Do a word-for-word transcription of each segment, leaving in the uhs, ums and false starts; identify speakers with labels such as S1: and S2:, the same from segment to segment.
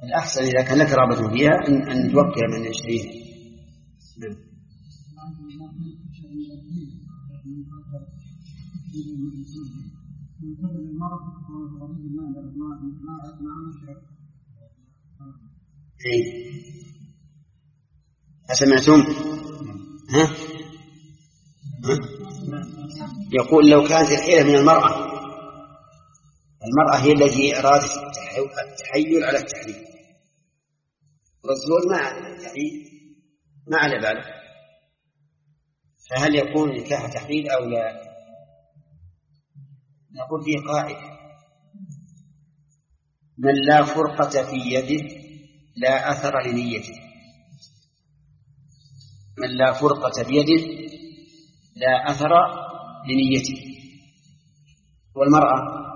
S1: الأحسن إذا كان لك رغبة فيها أن, أن توكل من يشتريها. نعم. أسمعتم؟ ها؟ ها؟ يقول لو كانت الحيلة من المرأة، المرأة هي التي أرادت التحيل على التحريم، والزوج ما يعني ما على باله، فهل يكون نكاح تحليل أو لا؟ نقول فيه قاعدة: من لا فرقة في يده لا أثر لنيته. من لا فرقة بيده لا أثر لنيته. والمرأة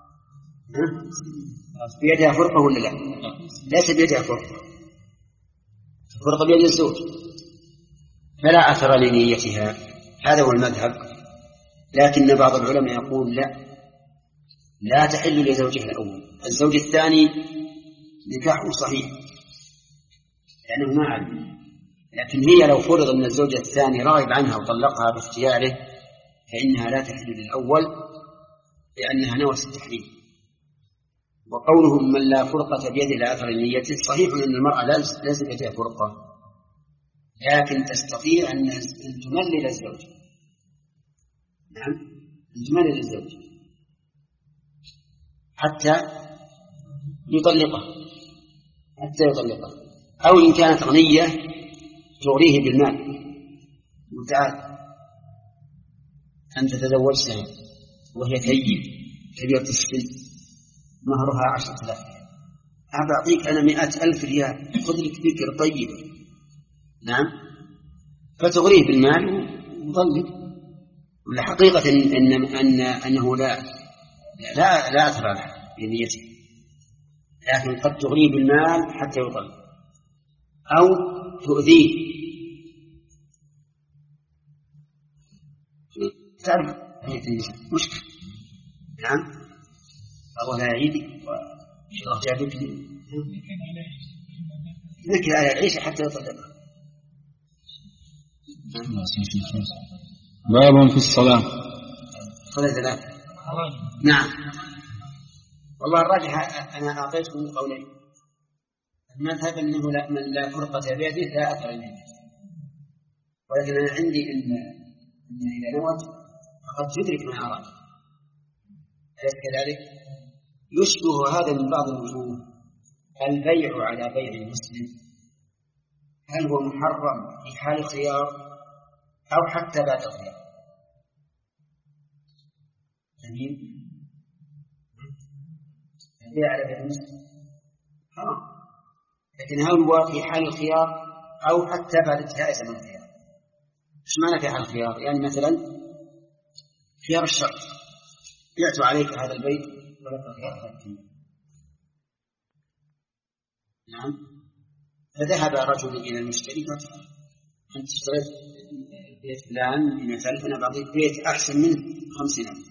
S1: بيدها فرقة ولا لا؟ ليس بيدها فرقة، فرقة بيد الزوج، فلا أثر لنيتها. هذا هو المذهب. لكن بعض العلماء يقول لا، لا تحل لزوجها الأول، الزوج الثاني نكاحه صحيح لأنه ما علم. لكن هي لو فرض أن الزوج الثاني راغب عنها وطلقها باختياره فإنها لا تحل للأول لأنها نوت التحريم. وقولهم من لا فرقة بيده لا أثر لنيته، صحيح أن المرأة ليس بيدها فرقة، لكن تستطيع أن تملل الزوج. نعم، أن تملل الزوج حتى يطلقه، حتى يطلقه. أو إن كانت غنية تغريه بالمال، وتعال أن تتزوجها وهي ثيب كبيرة السن مهرها عشرة آلاف، أعطيك أنا مئة ألف ريال خذ لك ذكر طيب. نعم، فتغريه بالمال وظلك. والحقيقة إن, إن, أن أنه لا لا لا أثر بنيته، لكن قد تغريه بالمال حتى يطلق، أو تؤذيه. تعرف مشكلة. نعم، الله لا يعيدك الله جابك ذكر على العيش حتى يطلقها.
S2: باب في الصلاة.
S1: صلاة ثلاثة. نعم، والله الراجح أنا أعطيتكم قولين. المذهب أنه لا من لا فرقة بيده لا أثر منه، ولكن أنا عندي إن إن إذا نوت فقد تدرك ما أراد. أليس كذلك؟ يشبه هذا من بعض الوجوه البيع على بيع المسلم، هل هو محرم في حال الخيار أو حتى بعد الخيار؟ جميل. البيع على بيع المسلم حرام، لكن هل هو في حال الخيار أو حتى بعد انتهاء زمن الخيار؟ إيش معنى في حال الخيار؟ يعني مثلا خيار الشرط، بعت عليك هذا البيت ولك خيار ثلاثين. نعم، فذهب رجل إلى المشتري فقال أنت اشتريت بيت فلان بمئة ألف، أنا بعطيك بيت أحسن منه خمسين ألف.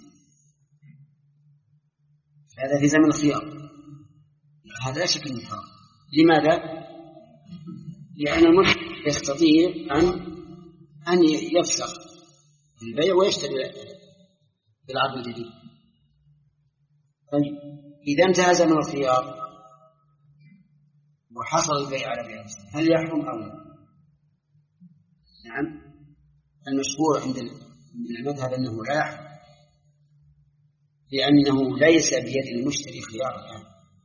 S1: هذا في زمن الخيار، هذا لا شك أنه حرام. لماذا؟ لأن المشتري يستطيع أن أن يفسخ البيع ويشتري بالعرض الجديد. طيب إذا انتهى زمن الخيار وحصل البيع على بيع المسلم هل يحرم أو لا؟ نعم، المشهور عند المذهب أنه لا يحرم، لأنه ليس بيد المشتري خيار الآن.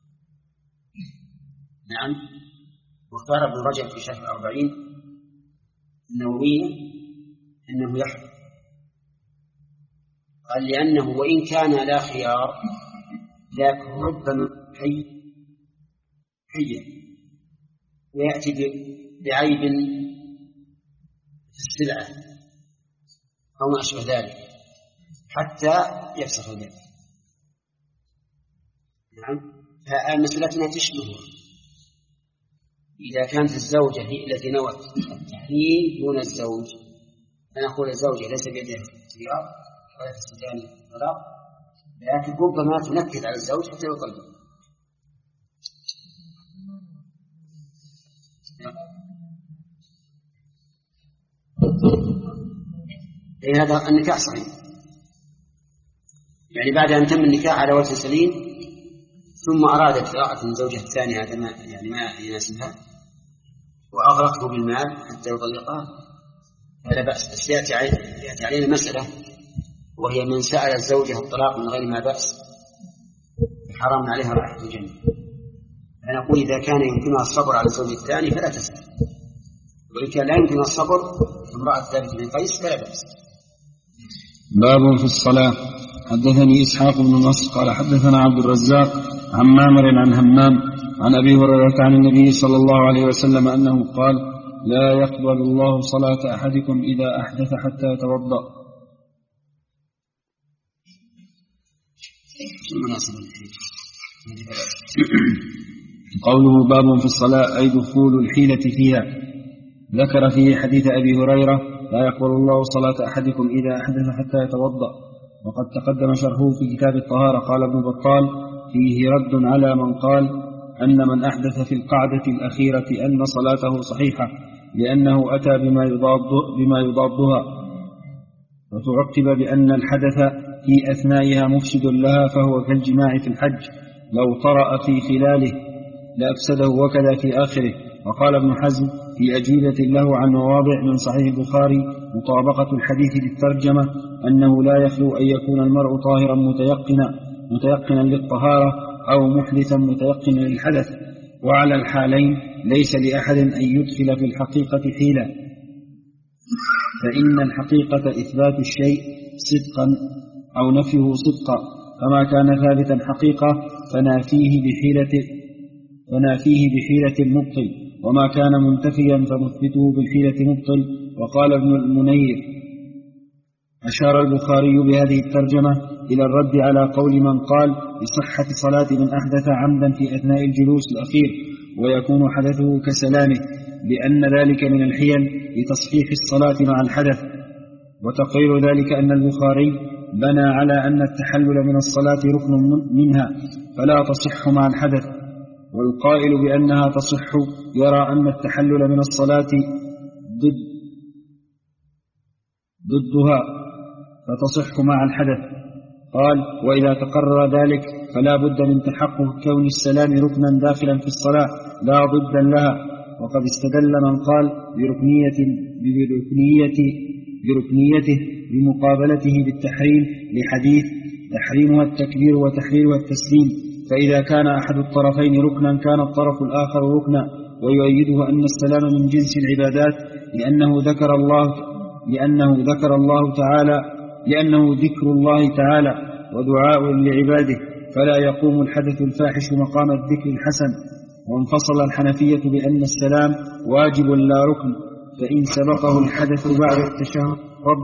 S1: نعم، واختار ابن رجب في شرح الأربعين النووية أنه يحرم، قال لأنه وإن كان لا خيار لكن ربما حي حي ويأتي بعيب في السلعة أو ما أشبه ذلك حتى يفسخ البيع. نعم، فمسألتنا تشبه إذا كانت الزوجة هي التي نوت التحريم دون الزوج، فنقول الزوجة ليس بيدها اختيار ولا تستطيع الطلاق، لكن ربما تنكد على الزوج حتى يطلق. إيه هذا النكاح صحيح، يعني بعد أن تم النكاح على وجه سليم ثم أرادت امرأة من زوجها الثاني هذا ما يعني ما يناسبها وأغرقه بالمال حتى يطلقها فلا بأس. بس يأتي علينا المسألة وهي من سأل الزوجة الطلاق من غير ما بأس حرام عليها رائحة الجنة. أنا أقول إذا كان يمكنها الصبر على الزوج الثاني فلا تسأل، وإن كان لا يمكنها الصبر امرأة ثابت بن قيس فلا بأس.
S2: باب في الصلاة. حدثني إسحاق بن نصر قال حدثنا عبد الرزاق عن معمر عن همام عن أبي هريرة عن النبي صلى الله عليه وسلم أنه قال لا يقبل الله صلاة أحدكم إذا أحدث حتى يتوضأ. قوله باب في الصلاة أي دخول الحيلة فيها. ذكر فيه حديث أبي هريرة لا يقبل الله صلاة أحدكم إذا أحدث حتى يتوضأ، وقد تقدم شرحه في كتاب الطهارة. قال ابن بطال فيه رد على من قال أن من أحدث في القعدة الأخيرة أن صلاته صحيحة لأنه أتى بما يضاد بما يضادها، وتعقب بأن الحدث في أثنائها مفسد لها فهو كالجماع في الحج لو طرأ في خلاله لأفسده وكذا في آخره. وقال ابن حزم في أجوبة له عن مواضع من صحيح البخاري مطابقة الحديث للترجمة أنه لا يخلو أن يكون المرء طاهرا متيقنا متيقنا للطهارة أو محدثا متيقنا للحدث، وعلى الحالين ليس لأحد أن يدخل في الحقيقة حيلة، فإن الحقيقة إثبات الشيء صدقا أو نفيه صدقا، فما كان ثابتا حقيقة فنافيه بحيلة فنافيه بحيلة مبطل، وما كان منتفيا فمثبته بالحيلة مبطل. وقال ابن المنير أشار البخاري بهذه الترجمة إلى الرد على قول من قال بصحة صلاة من أحدث عمدا في أثناء الجلوس الأخير ويكون حدثه كسلامه، لأن ذلك من الحيل لتصحيح الصلاة مع الحدث. وتقرير ذلك أن البخاري بنى على أن التحلل من الصلاة ركن منها فلا تصح مع الحدث، والقائل بأنها تصح يرى أن التحلل من الصلاة ضد ضدها فتصح مع الحدث. قال وإذا تقرر ذلك فلا بد من تحقق كون السلام ركنا داخلا في الصلاة لا ضدا لها. وقد استدل من قال بركنية بركنية بركنيته بمقابلته بالتحريم لحديث تحريمها التكبير وتحريرها التسليم، فإذا كان أحد الطرفين ركنا كان الطرف الآخر ركنا. ويؤيده أن السلام من جنس العبادات لأنه ذكر الله لأنه ذكر الله تعالى لأنه ذكر الله تعالى ودعاء لعباده، فلا يقوم الحدث الفاحش مقام الذكر الحسن. وانفصل الحنفية بأن السلام واجب لا ركن، فإن سبقه الحدث بعد التشهد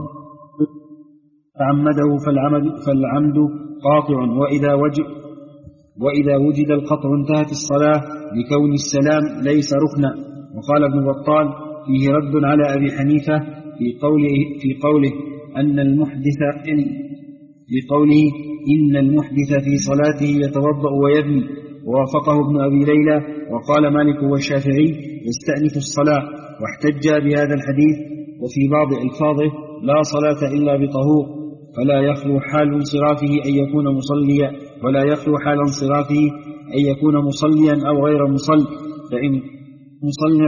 S2: فعمده فالعمد, فالعمد قاطع، وإذا وجد, وإذا وجد القطع انتهت الصلاة لكون السلام ليس ركنا. وقال ابن بطال فيه رد على أبي حنيفة في قوله, في قوله أن المحدث إن في قوله إن المحدث في صلاته يتوضأ ويبني، ووافقه ابن أبي ليلى. وقال مالك والشافعي يستأنف الصلاة، واحتج بهذا الحديث وفي بعض ألفاظه لا صلاة إلا بطهور، فلا يخلو حال انصرافه أن يكون مصليا ولا يخلو حال انصرافه أن يكون مصليا أو غير مصل. فإن مصل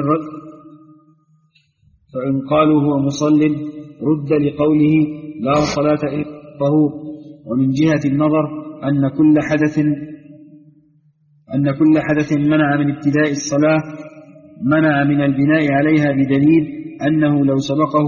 S2: فإن قالوا هو مصل رد لقوله لا صلاة إلا بطهور. ومن جهة النظر أن كل حدث أن كل حدث منع من ابتداء الصلاة منع من البناء عليها بدليل أنه لو سبقه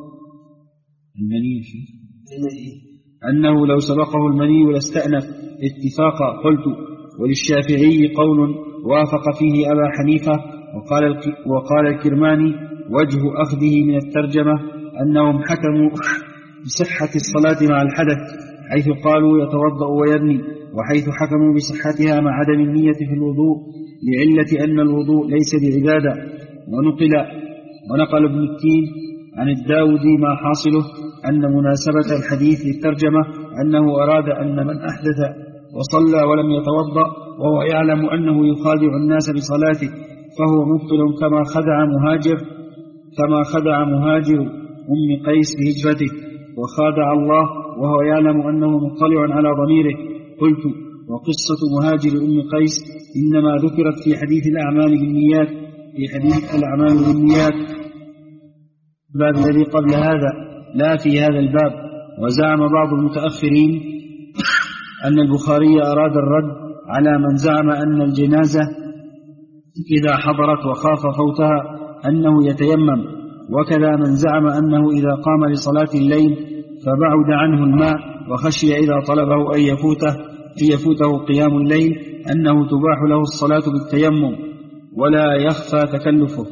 S2: المني أنه لو سبقه المني لاستأنف اتفاقا. قلت وللشافعي قول وافق فيه أبا حنيفة. وقال وقال الكرماني وجه أخذه من الترجمة أنهم حكموا بصحة الصلاة مع الحدث حيث قالوا يتوضأ ويبني، وحيث حكموا بصحتها مع عدم النية في الوضوء لعلة أن الوضوء ليس بعبادة. ونقل ونقل ابن التين عن الداودي ما حاصله أن مناسبة الحديث للترجمة أنه أراد أن من أحدث وصلى ولم يتوضأ وهو يعلم أنه يخادع الناس بصلاته فهو مبطل كما خدع مهاجر كما خدع مهاجر أم قيس بهجرته وخادع الله وهو يعلم أنه مطلع على ضميره. قلت: وقصة مهاجر أم قيس إنما ذكرت في حديث الأعمال بالنيات في حديث الأعمال بالنيات الباب الذي قبل هذا لا في هذا الباب. وزعم بعض المتأخرين أن البخاري أراد الرد على من زعم أن الجنازة إذا حضرت وخاف فوتها أنه يتيمم، وكذا من زعم أنه إذا قام لصلاة الليل فبعد عنه الماء وخشي إذا طلبه أن يفوته, أن يفوته قيام الليل أنه تباح له الصلاة بالتيمم ولا يخفى تكلفه.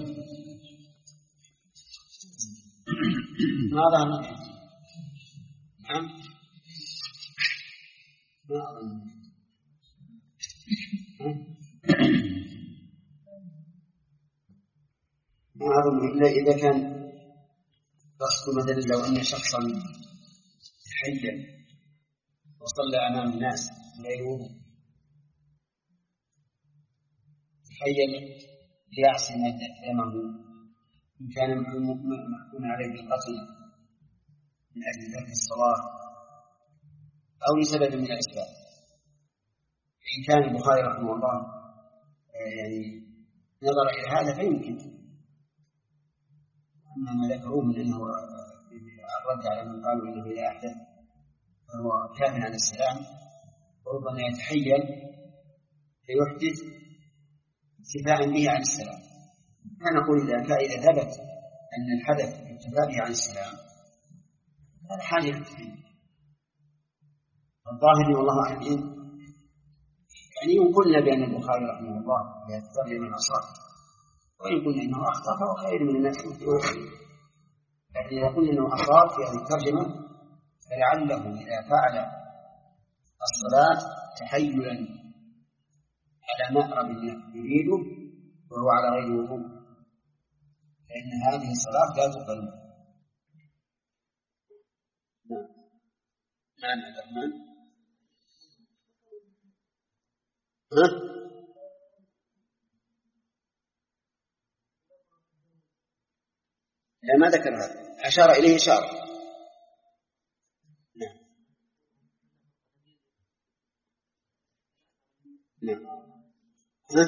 S1: ماذا نعم نعم ما أظن إلا إذا كان قصد مثلا لو أن شخصا تحيّل وصلى أمام الناس غير وضوء، تحيّل ليعصي أمامه إن كان محكوم عليه بالقتل من أجل ترك الصلاة أو لسبب من الأسباب. إن كان البخاري رحمه الله يعني نظر إلى هذا فيمكن، أما ما ذكروه من أنه الرد على من قالوا إنه إذا أحدث فهو كاف عن السلام وربما يتحيل فيحدث اتفاعا به عن السلام. فنقول إذا إذا ثبت أن الحدث اتفاع به عن السلام هذا حال يختلف. الظاهر والله أعلم يعني إن قلنا بأن البخاري رحمه الله يتبع من أصاب، وإن قلنا إنه أخطأ فهو خير من الناس المخطئين. لكن إذا قلنا إنه أصاب في هذه الترجمة فلعله إذا فعل الصلاة تحيلا على مأرب يريده وهو على غير وضوء فإن هذه الصلاة لا تقبل. نعم نعم الرحمن ها؟ لا ما ذكر هذا، أشار إليه إشارة. نعم نعم ها؟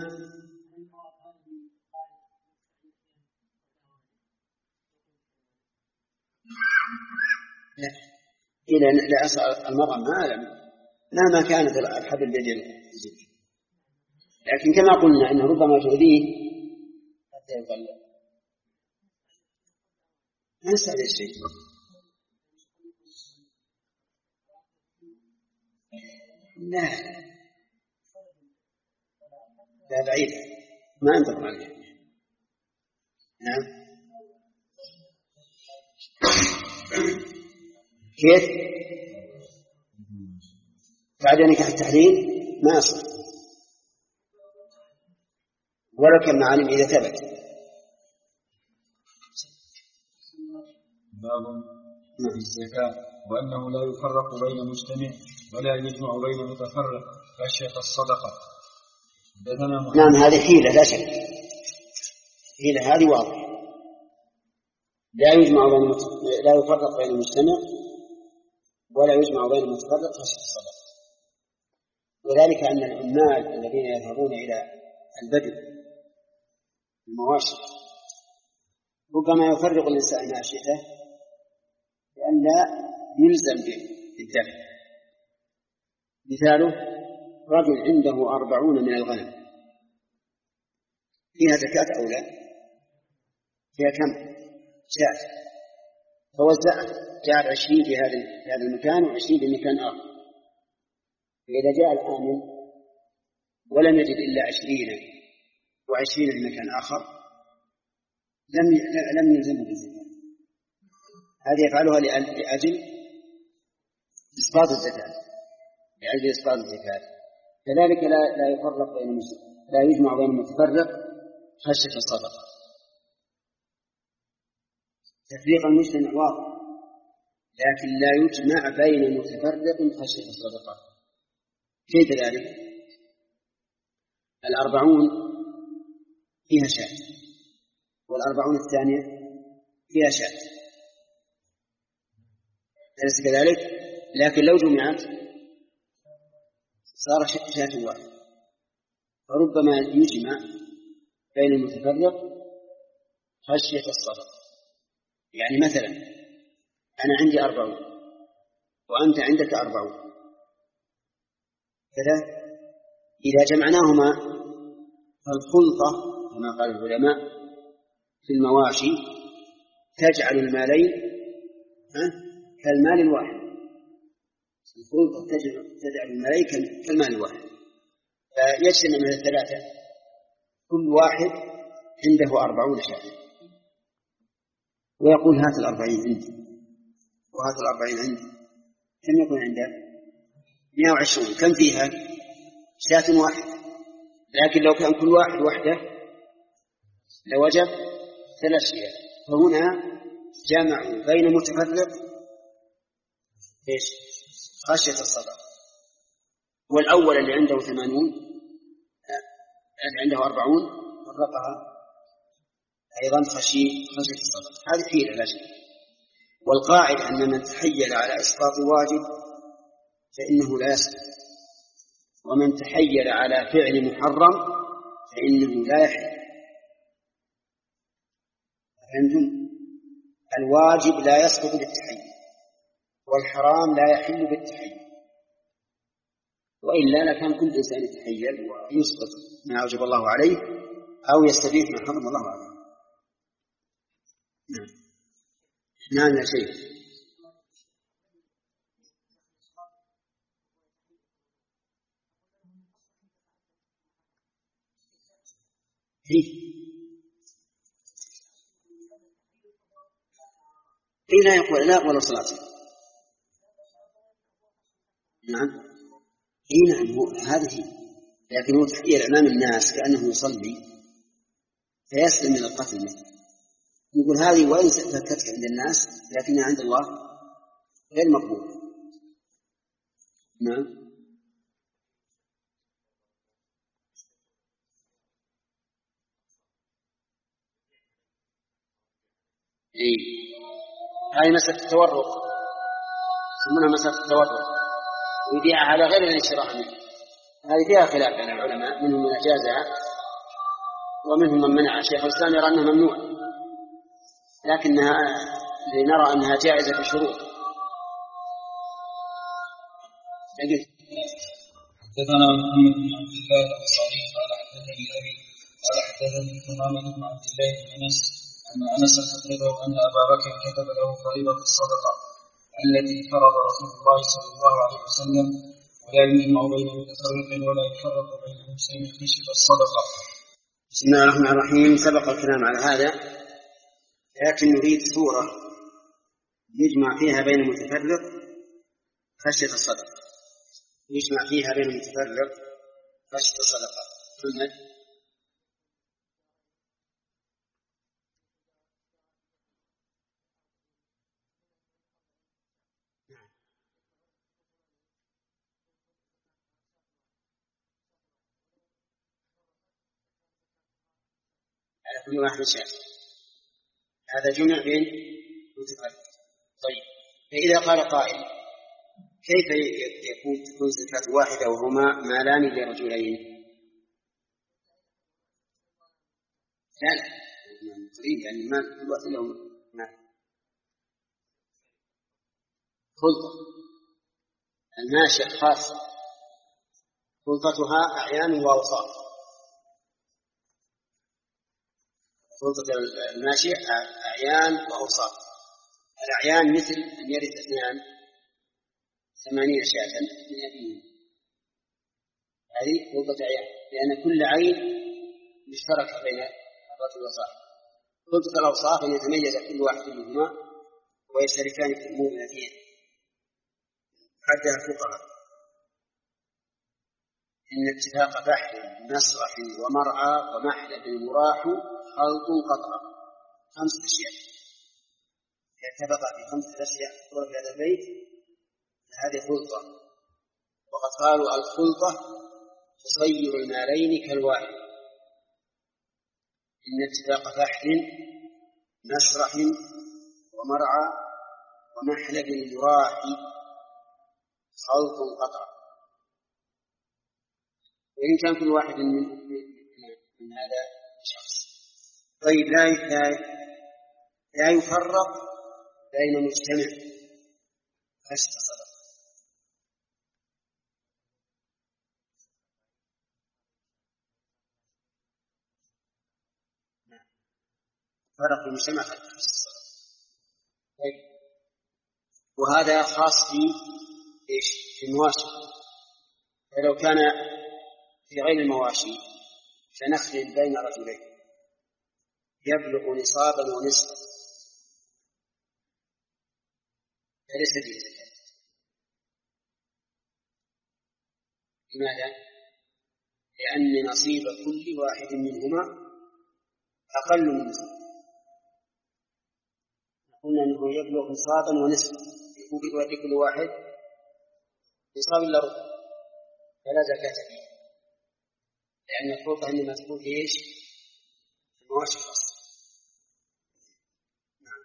S1: لا إلى لا أسأل المرأة ما أعلم مهما كانت الحبل بيد الزوج، لكن كما قلنا أنه ربما تؤذيه حتى يقل ما يسأل الشيء. لا لا بعيد ما أنظر عليه. نعم كيف بعد نكاح التحليل ما أصل ولا كان معلم إذا ثبت.
S2: باب في الزكاة وأنه لا يفرق بين مجتمع ولا يجمع بين متفرق خشية الصدقة.
S1: نعم هذه حيلة لا شك، حيلة هذه واضحة. لا يجمع بين مت... لا يفرق بين المجتمع ولا يجمع بين المتفرق خشية الصدقة. وذلك أن العمال الذين يذهبون إلى البدو المواشي ربما يفرق الإنسان ماشيته لأن لا يلزم بالدفع. مثاله رجل عنده أربعون من الغنم فيها زكاة أو لا؟ فيها كم؟ شاة، فوزعها جعل عشرين في هذا المكان وعشرين في مكان آخر. فإذا جاء الآمن ولم يجد إلا عشرين وعشرين في مكان آخر لم لم يلزمه بالزكاة. هذه يفعلها لأجل إسقاط الزكاة، لأجل إسقاط الزكاة. كذلك لا لا يفرق بين المسلم، لا يجمع بين المتفرق خشية الصدقة. تفريق المجتمع واضح، لكن لا يجمع بين متفرق خشية الصدقة. كيف ذلك؟ الأربعون فيها شاة، والأربعون الثانية فيها شاة، أليس كذلك؟ لكن لو جمعت صار شاة واحدة، فربما يجمع بين المتفرق خشية الصدق. يعني مثلا أنا عندي أربعون وأنت عندك أربعون كذا، إذا جمعناهما فالخلطة كما قال العلماء في المواشي تجعل المالين كالمال الواحد، الخلطة تجعل المالين كالمال الواحد، فيجتمع من الثلاثة كل واحد عنده أربعون شاة، ويقول هات الأربعين عندي وهات الأربعين عندي، كم يكون عنده؟ مئة وعشرون. كم فيها؟ شاة واحد. لكن لو كان كل واحد وحده لوجب ثلاث شيئات. فهنا جمعوا بين متفرق ايش؟ خشية الصدق. والأول اللي عنده ثمانون اللي عنده أربعون فرقها أيضا خشي خشية الصدق. هذه حيلة لا شيء. والقاعد أن من تحيل على إسقاط واجب فإنه لا يسقط، ومن تحيل على فعل محرم فإنه لا يحل. فهمتم؟ الواجب لا يسقط بالتحيل، والحرام لا يحل بالتحيل، وإلا لكان كل إنسان يتحيل ويسقط ما أوجب الله عليه أو يستبيح ما حرم الله عليه. نعم نعم يا شيخ. إيه لا يقول لا ولا صلاة. نعم إيه نعم هذه، لكن هو تحيل أمام الناس كأنه يصلي فيسلم من القتل منه. يقول هذه وإن فكتك عند الناس لكنها عند الله غير مقبولة. نعم إيه هذه مسألة التورق، يسمونها مسألة التورق، ويبيعها على غير الاشتراء منه. هذه فيها خلاف بين العلماء، منهم من أجازها ومنهم من منع. شيخ الإسلام يرى أنها ممنوع، لكنها لنرى أنها جائزة بشروط.
S2: حدثنا محمد بن عبد الله الأنصاري قال حدثني أبي قال حدثني ثمامة بن عبد الله بن أنس أن أنس حدثه أن أبا بكر كتب له فريضة الصدقة التي فرض رسول الله صلى الله عليه وسلم، ولا يجمع بين متفرق ولا يفرق بين مسلم خشية الصدقة.
S1: بسم الله الرحمن الرحيم. سبق الكلام على هذا، لكن نريد صورة يجمع فيها بين المتفرق خشية الصدقة، يجمع فيها بين المتفرق خشية الصدقة. محمد على كل واحد شاء، هذا جمع بين متفرق. طيب فإذا قال قائل كيف يكون تكون زكاة واحدة وهما مالان لرجلين؟ لا لا تريد يعني المال كل واحد له مال. خلطة الماشية خاصة، خلطتها أعيان وأوصاف. خلطة الماشية أعيان وأوصاف. الأعيان مثل أن يرث اثنان ثمانين شاة من أبيهم، هذه خلطة أعيان، لأن كل عين مشتركة بين الرجل والصاحب. خلطة الأوصاف أن يتميز كل واحد منهما ويشتركان في أمور نافية. حدها الفقهاء إن اتفاق بحر مسرح ومرعى ومحلب مراح خلط قطع، خمس أشياء اتفق في خمسة أشياء في هذا البيت، هذه خلطة. وقد قالوا الخلطة تصير المالين كالواحد، إن اتفاق فحل مشرح ومرعى ومحلب يراحي خلط قطع. وإن كان كل واحد من, من هذا الشخص. طيب لا, لا, لا يفرق بين مجتمع فسق صدق. فرق المجتمع فسق صدق. طيب وهذا خاص في إيش؟ في المواشي. فلو كان في غير المواشي كنخل بين رجلين يبلغ نصابا ونصفا فليس فيه زكاة. لماذا؟ لأن نصيب كل واحد منهما أقل من نصف. قلنا أنه يبلغ نصابا ونصفا، يكون لكل واحد نصاب إلا ربع، فلا زكاة فيه، لأن الفرقة إنما تكون في إيش؟ في المواشي الخاصة. نعم.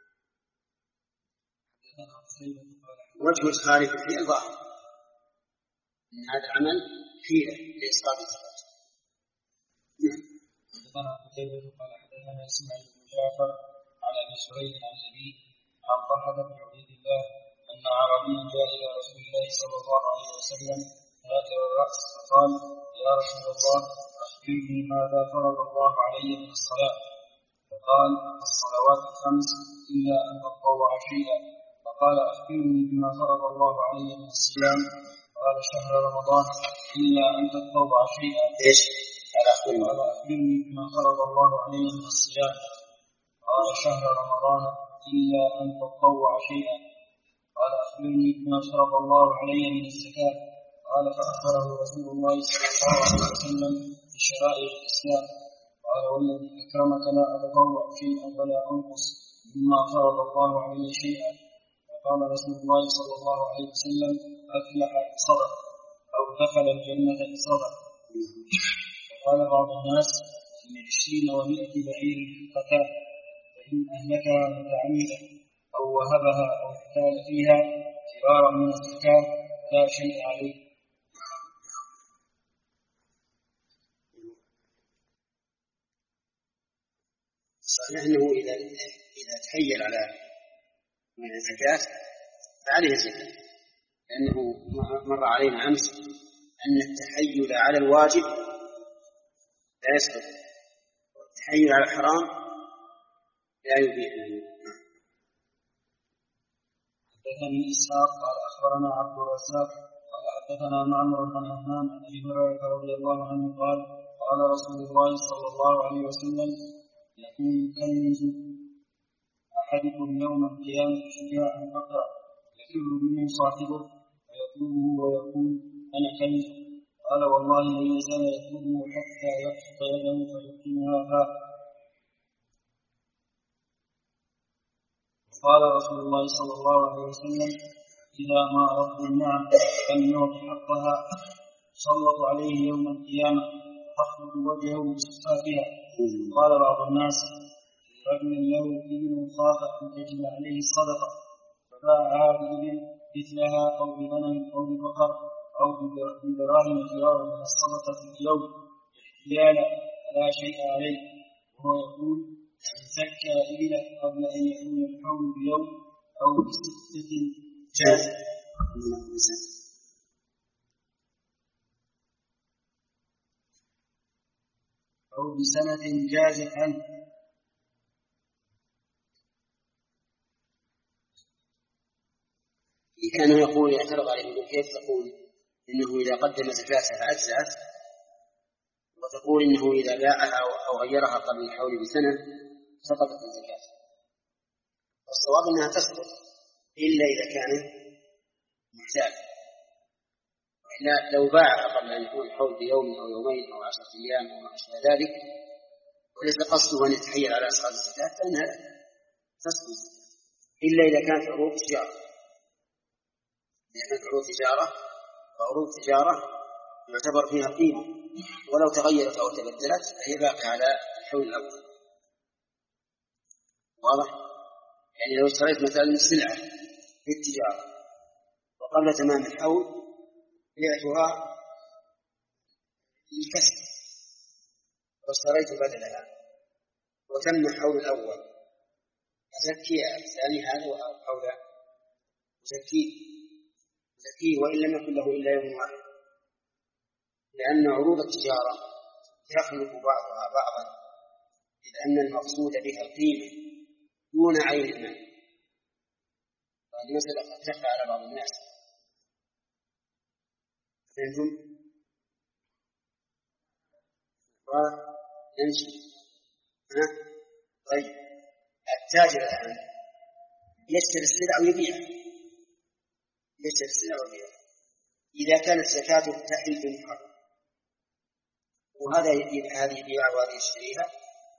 S1: وجه الخالف في الظاهر إن هذا العمل فيه لإسقاط الزكاة. نعم.
S2: حدثنا قتيبة قال حدثنا إسماعيل بن جعفر عن أبي سعيد عن أبي عن طلحة بن عبيد الله أن أعرابيا جاء إلى رسول الله صلى الله عليه وسلم هاجر الرأس فقال: يا رسول الله أخبرني ماذا فرض الله علي من الصلاة؟ فقال: الصلوات الخمس إلا أن تطوع شيئا. فقال: أخبرني بما فرض الله علي من الصيام. قال: شهر رمضان إلا أن تطوع شيئا.
S1: إيش؟
S2: قال: أخبرني بما فرض الله علي من الصيام. قال: شهر رمضان إلا أن تطوع شيئا. قال: أخبرني بما فرض الله علي من الزكاة. قال: فأخبره رسول الله صلى الله عليه وسلم بشرائع الإسلام. قال: والذي أكرمك لا أتطوع شيئا ولا أنقص مما فرض الله علي شيئا. فقال رسول الله صلى الله عليه وسلم: أفلح إن صدق، أو دخل الجنة إن صدق. وقال بعض الناس: إن عشرين ومائة بعير حقتان، فإن أهلكها متعمدا أو وهبها أو احتال فيها فرارا من الزكاة لا شيء عليه.
S1: صحيح أنه إذا إذا تحيل على من الزكاة فعليه الزكاة، لأنه مر علينا أمس أن التحيل على الواجب لا يسقط، والتحيل على الحرام لا يبيح.
S2: حدثني إسحاق قال أخبرنا عبد الرزاق قال حدثنا معمر بن همام عن أبي هريرة رضي الله عنه قال: قال رسول الله صلى الله عليه وسلم: يكون كنز أحدكم يوم القيامة شجاعا أقرأ يفر منه صاحبه فيطلبه ويقول: أنا كنز. قال: والله لن يزال يطلبه حتى يبسط يده فيقيمها ها. قال رسول الله صلى الله عليه وسلم: إذا ما رب النعم لم يعط حقها سلط عليه يوم القيامة تخلط وجهه بصفاتها. قال بعض الناس: رجل له ابن خاف أن تجب عليه الصدقة فباعها بإبل مثلها أو بغنم أو ببقر أو بدراهم فرارا من الصدقة في اليوم احتيالا لا شيء عليه، وهو يقول: زكى إبله قبل أن يكون الحول بيوم أو بستة
S1: جاز
S2: أو بسنة جازت عنه.
S1: كان يقول يعترض عليه: كيف تقول إنه إذا قدم زكاتها أجزأت، وتقول إنه إذا باعها أو غيرها قبل الحول بسنة سقطت الزكاة؟ والصواب أنها تسقط إلا إذا كان محتاج، وإلا لو باعها قبل أن يكون الحول بيوم أو يومين أو عشرة أيام أو ما أشبه ذلك وليس قصده أن يتحيل على أسعار الزكاة فإنها تسقط، إلا إذا كانت عروض تجارة. إذا كانت عروض تجارة فعروض تجارة يعتبر فيها قيمة، ولو تغيرت أو تبدلت فهي باقية على الحول الأول. واضح؟ يعني لو اشتريت مثلا سلعة في التجارة وقبل تمام الحول بعتها للكسب واشتريت بدلها وتم الحول الأول، أزكي الثاني هذا أو لا؟ أزكيه أزكيه وإن لم يكن له إلا يوم واحد، لأن عروض التجارة يخلق بعضها بعضا إذ أن المقصود بها القيمة دون عين المال. هذه مسألة قد تخفى على بعض الناس. فهمتم؟ ونمشي. طيب التاجر الآن يشتري السلع ويبيعها، يشتري السلع ويبيعها إذا كانت زكاته تحل بالمحرم، وهذا هذه يبيعها وهذه يشتريها،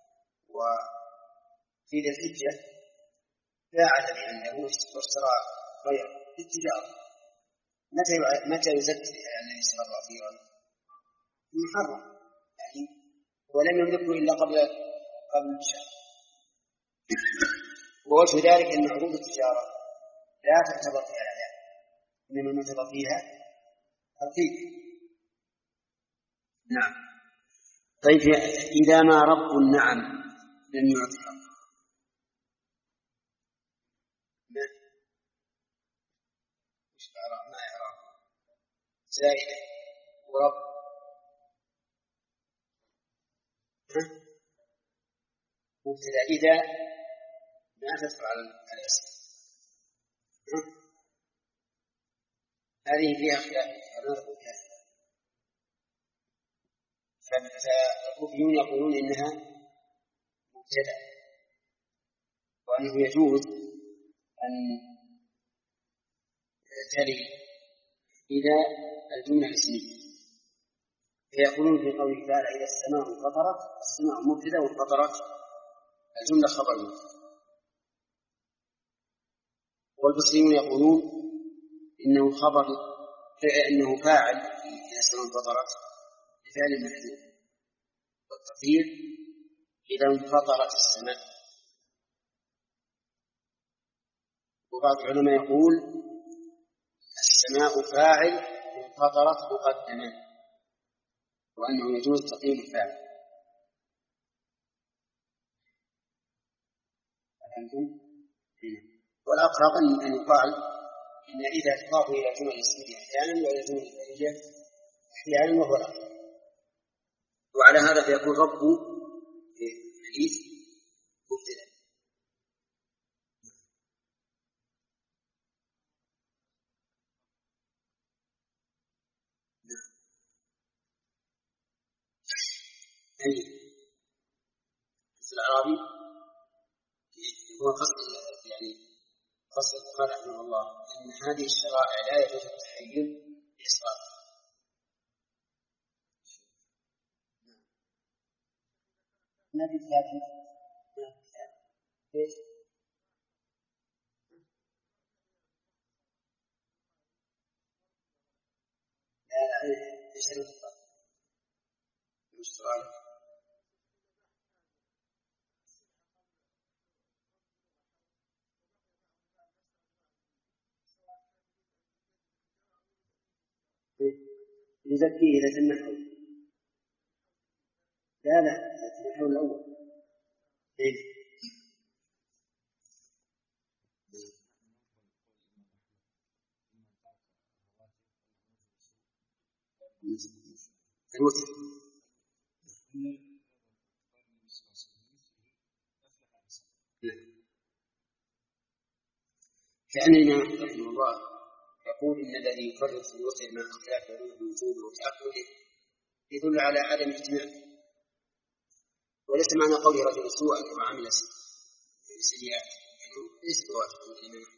S1: وفي ذي الحجة باع الذي عنده واشترى غيره بالتجارة، متى متى يزكي النبي صلى الله عليه وسلم؟ المحرم يعني ولم يملكه إلا قبل قبل الشهر. ووجه ذلك أن عروض التجارة لا تعتبر فيها الأعيان، إنما يعتبر فيها القيمة. نعم. طيب إذا ما رب النعم لم يعتبر ما يعرف زائدة ورب مبتدأ إذا ما تدخل على الاسم، هذه فيها خلاف. فالكوفيون يقولون إنها مبتدأ وأنه يجوز أن تلي إذا الجملة الاسمية، فيقولون في قوله تعالى إذا السماء انفطرت، السماء مبتدأ وانفطرت الجملة خبر مبتدأ. والبصريون يقولون إنه خبر إنه فاعل إذا السماء انفطرت بفعل محذوف، والتقدير إذا انفطرت السماء. وبعض العلماء يقول السماء فاعل انفطرت مقدما، وأنه يجوز تقييم الفاعل. والأقرب أن يقال إن إذا تضاف إلى جمل اسمية أحيانا وإلى جمل فعلية أحيانا وهو الأقرب. وعلى هذا فيكون رب في الحديث مبتدأ. أي في العربي هو قصد يعني قصد البخاري رحمه الله أن هذه الشرائع لا يجوز التحيل بإسقاطها. ما في كتاب ما في كتاب ليش؟ لا لا ليش الإسقاط؟ مش سؤال. يزكيه إذا تم الحول. لا لا تم الحول الأول. إيه؟ المسلم كأن الإمام رحمه الله يقول إن الذي يفرط في الوسع مع اختلاف علوم الوجود وتعقله يدل على عدم اجتماع، وليس معنى قول رجل سوءا وعمل سيئات ليس بواجب الإمام.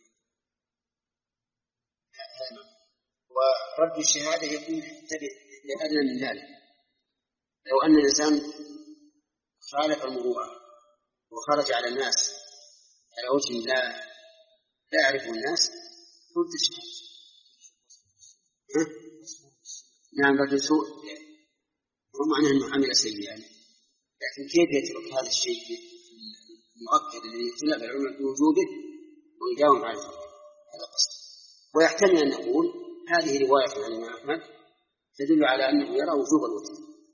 S1: ورد الشهادة يكون لأدنى من ذلك. لو أن الإنسان خالف المروءة وخرج على الناس على وجه لا لا يعرفه الناس رد الشهادة. نعم رجل سوء هو معناه أنه عمل سيئا، لكن كيف يترك هذا الشيء في المؤكد الذي اختلف العلماء في وجوده ويجاوب عن هذا القصد. ويحتمل أن نقول هذه رواية عن الإمام أحمد تدل على أنه يرى وجوب الوتر.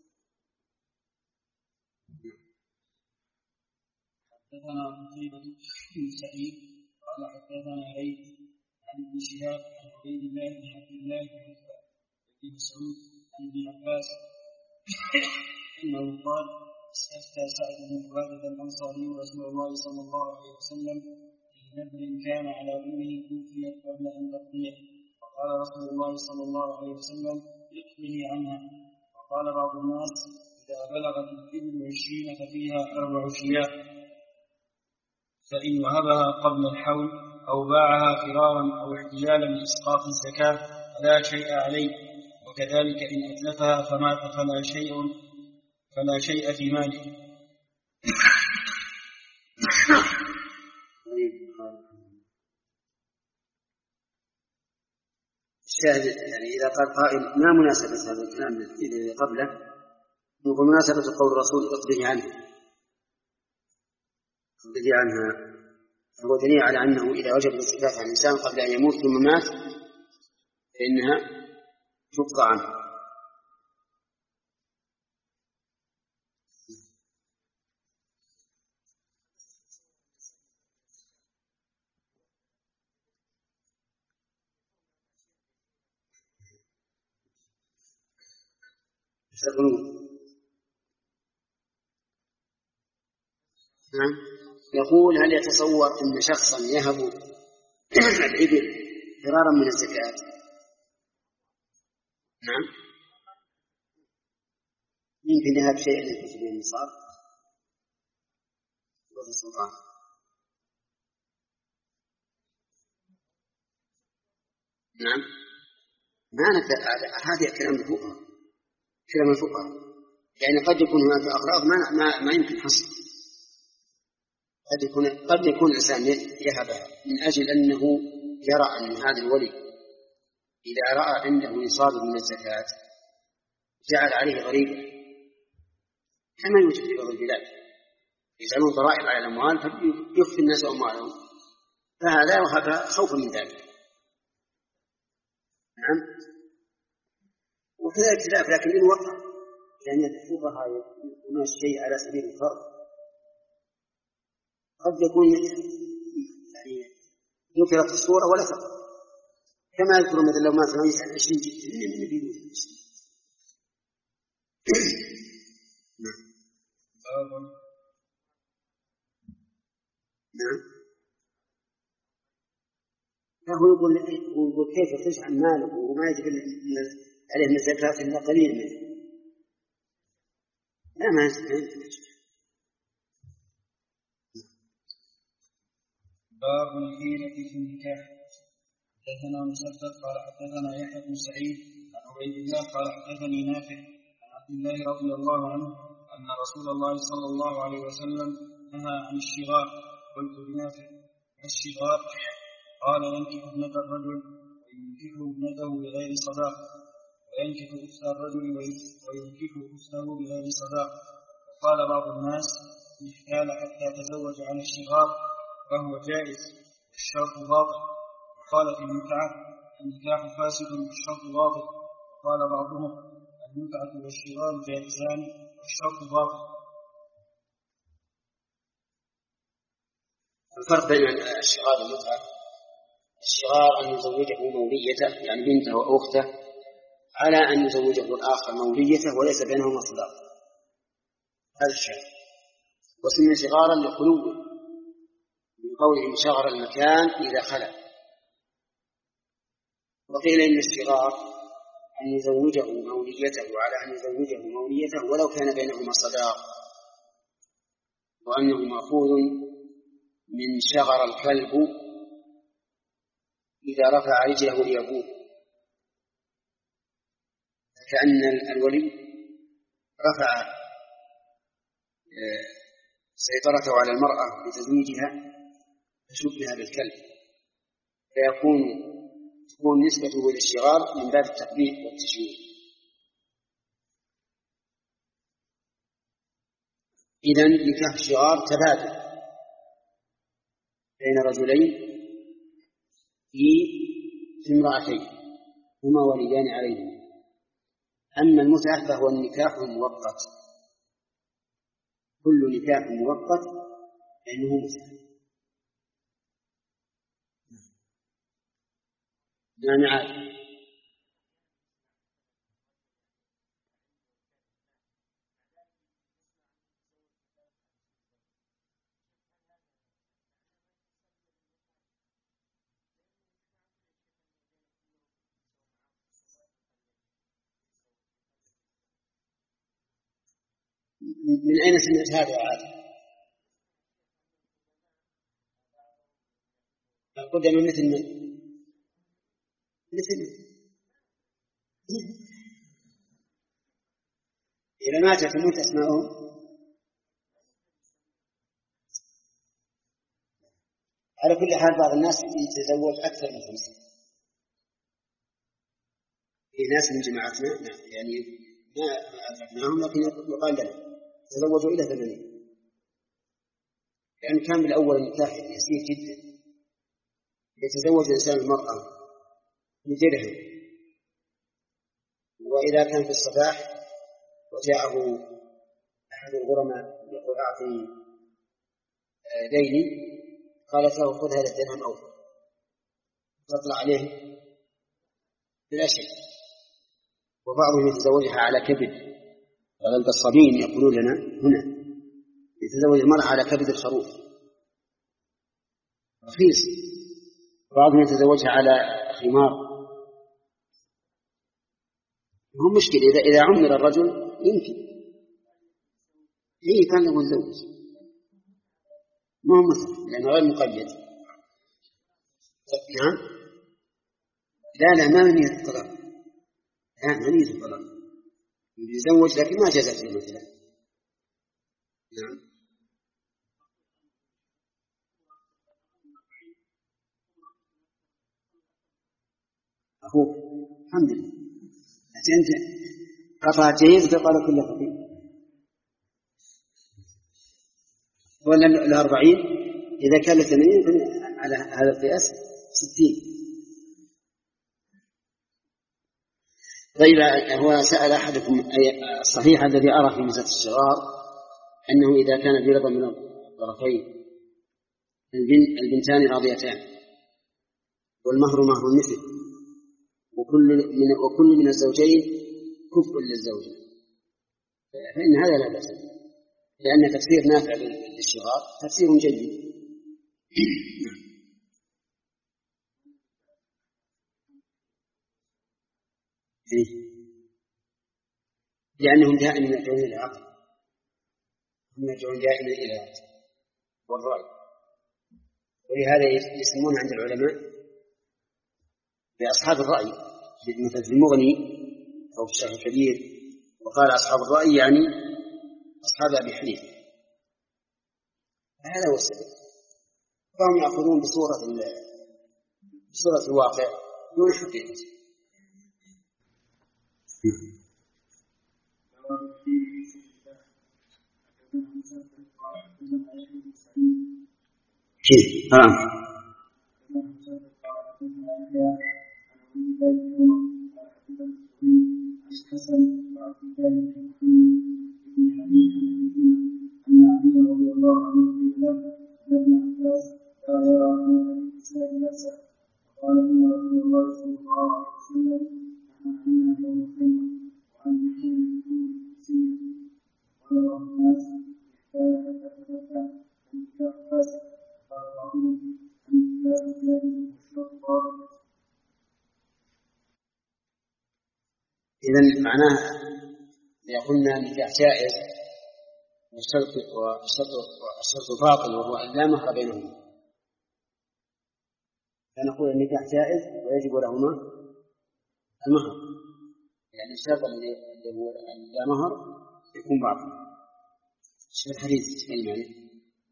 S3: حدثنا قتيبة بن سعيد قال حدثنا ليث عن ابن شهاب عن عبيد الله بن عبد الله بن مسعود عن ابن عباس انه قال: استفتى سعد بن عبادة الانصاري رسول الله صلى الله عليه وسلم في نذر كان على امه توفيت قبل ان تقضيه، فقال رسول الله صلى الله عليه وسلم: اقضني عنها. وقال بعض الناس: اذا بلغت الابل عشرين ففيها اربع شياه، فإن وهبها قبل الحول أو باعها فرارا أو احتيالا لإسقاط الزكاة فلا شيء عليه، وكذلك إن أتلفها فمات فلا شيء فلا شيء في ماله.
S1: الشاهد يعني إذا قال قائل ما مناسبة هذا الكلام الذي قبله، نقول مناسبة قول الرسول اقضه عنه الذي عنها هو دليل على أنه إذا وجب الزكاة عن الإنسان قبل أن يموت ثم مات فإنها تقضى عنه. نعم. يقول: هل يتصور أن شخصا يهب الإبل فرارا من الزكاة؟ نعم، يمكن يهب شيئا يكون به النصاب وفي السلطان. نعم، ما نقدر هذا كلام الفقهاء، كلام الفقهاء يعني قد يكون هناك أغراض ما, ما, ما يمكن حصر. قد يكون قد يكون الإنسان يهبها من أجل أنه يرى أن هذا الولي إذا رأى عنده نصاب من الزكاة جعل عليه ضريبة كما يوجد في بعض البلاد، يجعلون ضرائب على الأموال فيخفي الناس أموالهم، فهذا وهذا خوفا من ذلك. نعم، وكذلك خلاف، لكن إن وقع يعني الفقهاء يقولون الشيء على سبيل الفرض قد يكون يعني ذكرت الصورة ولا تقع، كما يذكر مثلا لو مات رئيس عن عشرين جدا من النبي يوسف. نعم، فهو يقول يقول كيف تجعل ماله وما يجب عليه من الزكاة إلا قليل منه؟ لا، ما يمكن.
S3: باب الحيلة في النكاح. حدثنا مسدد قال حدثنا يحيى بن سعيد عن عبيد الله قال حدثني نافع عن عبد الله رضي الله عنه أن رسول الله صلى الله عليه وسلم نهى عن الشغار. قلت لنافع: ما الشغار؟ قال: ينكح ابنة الرجل وينكح ابنته بغير صداق، وينكح أخت الرجل وينكح أخته بغير صداق. وقال بعض الناس: إن احتال حتى تزوج عن الشغار فهو جائز والشرط باطل. وقال في المتعة: النكاح فاسد والشرط باطل. وقال بعضهم: المتعة والشغار جائزان والشرط باطل.
S1: الفرق بين الشغار والمتعة: الشغار أن يزوجه موليته يعني بنته أو أخته، على أن يزوجه الآخر موليته وليس بينهما صداق، هذا الشيء. وسمي شغارا لخلوه من قوله شغر المكان إذا خلا. وقيل إن الشغار أن يزوجه موليته على أن يزوجه موليته ولو كان بينهما صداق، وأنه مأخوذ من شغر الكلب إذا رفع رجله ليبول، كأن الولي رفع سيطرته على المرأة بتزويجها فشبه بالكلب، فيكون تكون نسبته إلى الشغار من باب التقبيح والتشويه. إذن نكاح الشغار تبادل بين رجلين في امرأتين هما وليان عليهما. أما المتعة فهو النكاح المؤقت، كل نكاح مؤقت لأنه متعة. نعم عاد من أين سمعت هذا عاد؟ قدم مثل من؟ مثل إذا ماتت تموت أسماءهم. على كل حال بعض الناس يتزوج أكثر من خمسة. في ناس من جماعتنا يعني ما أعرفناهم لكن يقال لنا تزوجوا إلى ثمانين، لأن كان من الأول النكاح يسير جدا، يتزوج الإنسان المرأة بدرهم، وإذا كان في الصباح وجاءه أحد الغرماء يقول أعطي ليلي، قالت له خذ هذا الدرهم أوفر، تطلع عليه بلا شيء. وبعضهم يتزوجها على كبد، غلب الصبين يقولون لنا هنا يتزوج المرأة على كبد الخروف رخيص، وبعضهم يتزوجها على خمار. هو مشكلة إذا إذا عمر الرجل يمكن إيه كان له يتزوج، ما هو مثل لأنه غير مقيد. نعم لا لا ما من نية الطلاق، لا ما نية الطلاق، يتزوج لكن ما جازت له مثلا. نعم أخوك الحمد لله أنت قطع جيد قطع كل خطيئة. ولا الأربعين إذا كان ثمانين على هذا القياس ستين. طيب هو سأل أحدكم الصحيح الذي أرى في مسألة الصغار أنه إذا كان برضا من الطرفين البنتان راضيتان والمهر مهر المثل وكل من وكل من الزوجين كفء للزوجة، فإن هذا لا بأس، لأن تفسير نافع للشغار تفسير جيد. لأنهم دائما يرجعون إلى العقل، هم يرجعون دائما إلى العقل والرأي، ولهذا يسمون عند العلماء بأصحاب الرأي، مثل في المغني أو في الشرح الكبير وقال أصحاب الرأي يعني أصحاب أبي حنيفة. هذا هو السبب، فهم يأخذون بصورة بصورة الواقع دون حقيقة. كيف؟ آه. إذن معناه إذا قلنا النكاح جائز والشرط باطل وهو أن لا مهر بينهما، فنقول النكاح جائز ويجب لهما المهر، يعني الشرط اللي هو لا مهر يكون باطل. شو الحديث تتكلم عليه؟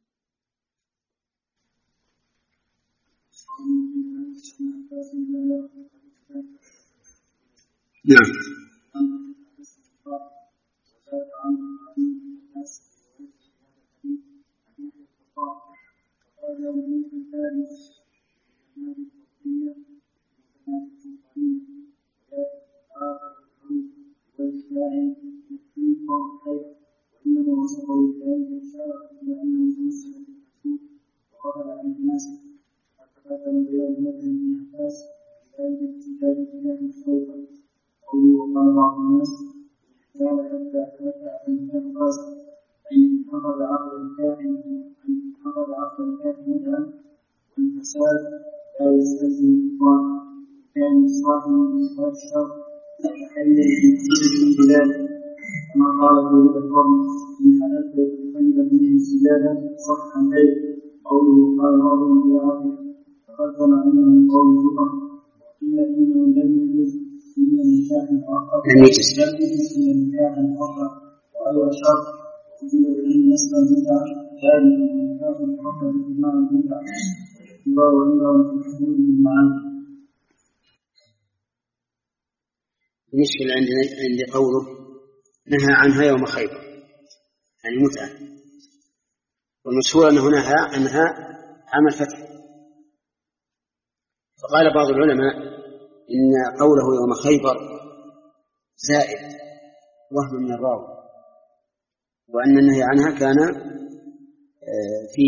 S1: نعم
S3: وصفه بذلك إشارة إلى أنه تمسك بالمسلوب وغفل عن الناس حتى تقدم بيان مدن بن عباس بذلك الكتاب إله الصوفة قوله وقال بعض الناس الاحتيال حتى أتمتع بن عباس أي انتقد عقل الكافر أي انتقد عقل الكافر مدعا والفساد لا يستلزم الإطلاق كان الصاحب من إصلاح الشر يتحلل بذلك كما قال في القرن إن حدثت طيب منه سجادا صحا بيت قوله قال بعضهم بعافية تقدم أنه قول الزهر وقيل إنه لم يجوز إلا نكاح مؤخر لم يجوز إلا نكاح مؤخر وأيضا شرط وقيل إن نسل المتعة ذلك نكاح مؤخر بمعنى المتعة والاعتبار عندهم في الحدود بالمعاني.
S1: المشكلة عندنا عند قوله نهى عنها يوم خيبر يعني متعة، والمشهور أنه نهى عنها عام الفتح. فقال بعض العلماء إن قوله يوم خيبر زائد وهم من الراوي، وأن النهي عنها كان في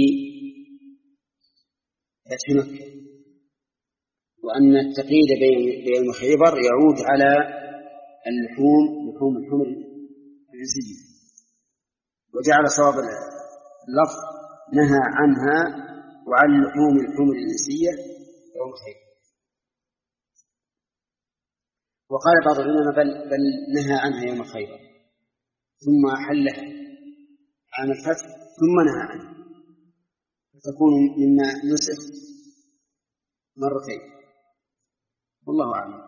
S1: فتح مكة، وأن التقييد بيوم خيبر يعود على اللحوم لحوم الحمر الإنسية، وجعل صواب اللفظ نهى عنها وعن لحوم الحمر الإنسية يوم خيبر. وقال بعض العلماء بل, بل نهى عنها يوم خيبر ثم أحلها عام الفتح ثم نهى عنها، فتكون مما نسخ مرتين، والله أعلم.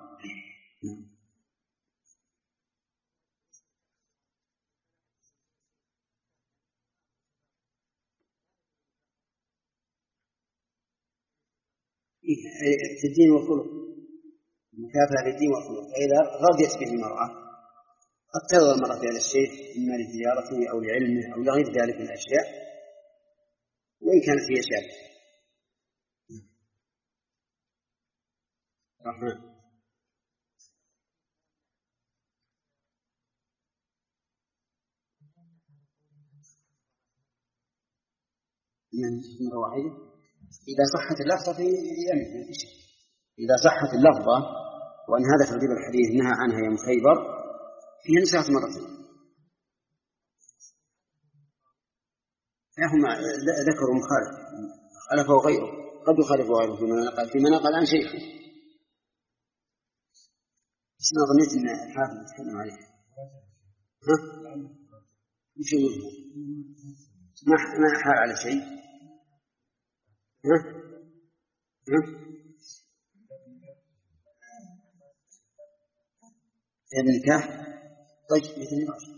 S1: في الدين والخلق، مكافأة للدين والخلق، فإذا رضيت به المرأة قد ترضى المرأة بهذا الشيء إما لتجارته أو لعلمه أو لغير ذلك من الأشياء، وإن كانت هي شابة. رحمن من رواحده إذا صحت اللفظة في يمين، إذا صحت اللفظة وأن هذا ترتيب الحديث نهى عنها يوم خيبر فيها نسخت مرتين. هم ذكروا مخالف خالفه غيره، قد يخالف غيره فيما نقل عن شيء، بس ما ظنيت أن الحافظ يتكلم عليه. ها؟ مش يقول ما ما حال على شيء. ها؟ ها؟ النكاح طيب مثل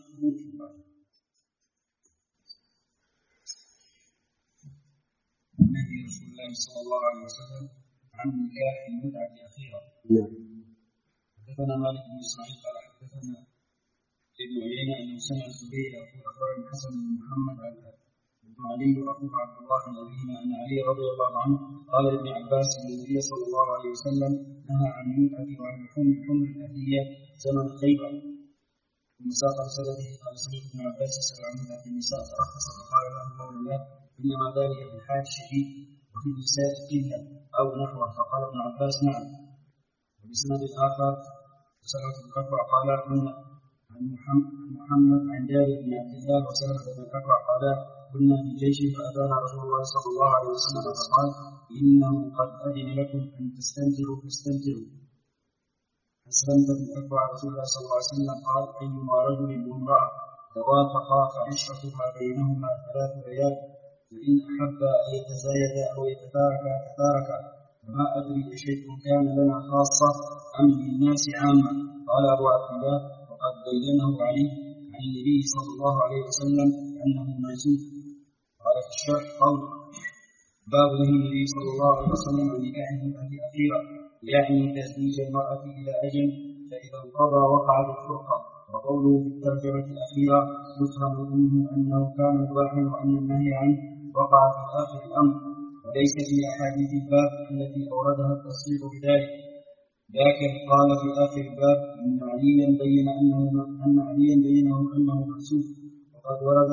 S3: النبي رسول الله صلى الله عليه وسلم عن نكاح المتعة أخيرا. حدثنا مالك بن إسماعيل قال حدثنا ابن عيينة أنه سمع الزبير يقول أخبرني الحسن بن محمد بن علي وأخوه عبد الله بن أبيهما أن علي رضي الله عنه قال لابن عباس أن النبي صلى الله عليه وسلم نهى عن المتعة وعن لحوم الحمر الأهلية زمن خيبر. ثم ساق بسببه قال سمعت ابن عباس يسأل عن متعة النساء فرخص فقال له قول الله إنما ذلك في الحاج الشديد وفي النساء قلة أو نحوه، فقال ابن عباس نعم. وبسند آخر سألت الأكبر قال كنا عن محمد عن جابر بن عبد الله وسألت الأكبر قال كنا في جيش فأتانا رسول الله صلى الله عليه وسلم فقال إنه قد أذن لكم أن تستنكروا فاستنكروا. فاستنكر الأكبر رسول الله صلى الله عليه وسلم قال أيما رجل وامرأة توافقا فعشرتها بينهما ثلاث ليال، فإن أحب أن يتزايدا أو يتفارقا تفارقا، ما أدري أشيء كان لنا خاصة أم للناس عامة. قال أبو عبد الله وقد بينه عليه عن النبي صلى الله عليه وسلم أنه منسوخ. قال في الشرح قول باب نهي النبي صلى الله عليه وسلم عن نكاح المرأة أخيرا، يعني تزويج المرأة إلى أجل فإذا انقضى وقعت الفرقة. وقوله في الترجمة الأخيرة يفهم منه أنه كان مباحا وأن النهي عنه وقع في آخر الأمر، وليس في أحاديث الباب التي أوردها التصريح بذلك. لكن قال في آخر الباب إن عليا بين أنه أن عليا بينه أنه منسوخ، وقد وردت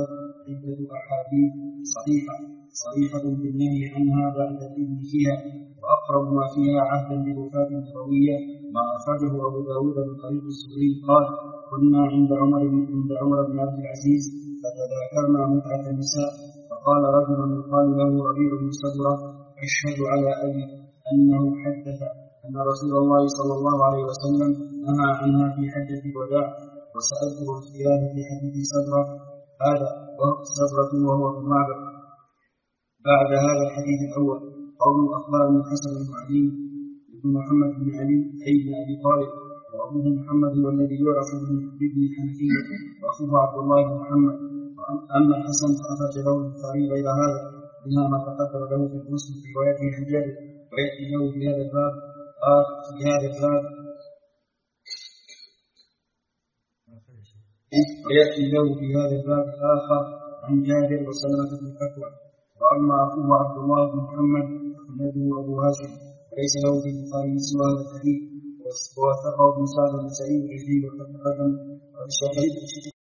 S3: عدة أحاديث صحيحة صريحة بالنهي عنها بعد الإذن فيها، وأقرب ما فيها عهدا بوفاة نبوية ما أخرجه أبو داود من طريق الزهري قال: كنا عند عمر بن عند عمر بن عبد العزيز فتذاكرنا متعة النساء، فقال رجل يقال له ربيع بن صدرة: أشهد على أبي أنه حدث أن رسول الله صلى الله عليه وسلم نهى عنها في حجة الوداع، وسألته اختيار في حديث صدرة هذا صدرة وهو في المعبد. بعد هذا الحديث الأول قول أخبرني الحسن بن علي بن محمد بن علي أي بن أبي طالب، وأبوه محمد والذي يعرف بابن حنفية، وأخوه عبد الله بن محمد. أما الحسن فأخرج له البخاري غير هذا منها ما تقدر له في المسلم في روايته عن جابر، ويأتي له في هذا الباب آه في هذا الباب ويأتي له في هذا الباب الآخر عن جابر وسلمة بن الأكوع. وأما أخوه عبد الله بن محمد فإنه أبو هاشم، وليس له في البخاري سوى هذا الحديث، ووثقه ابن سعد بن سعيد الجليل وقد تقدم.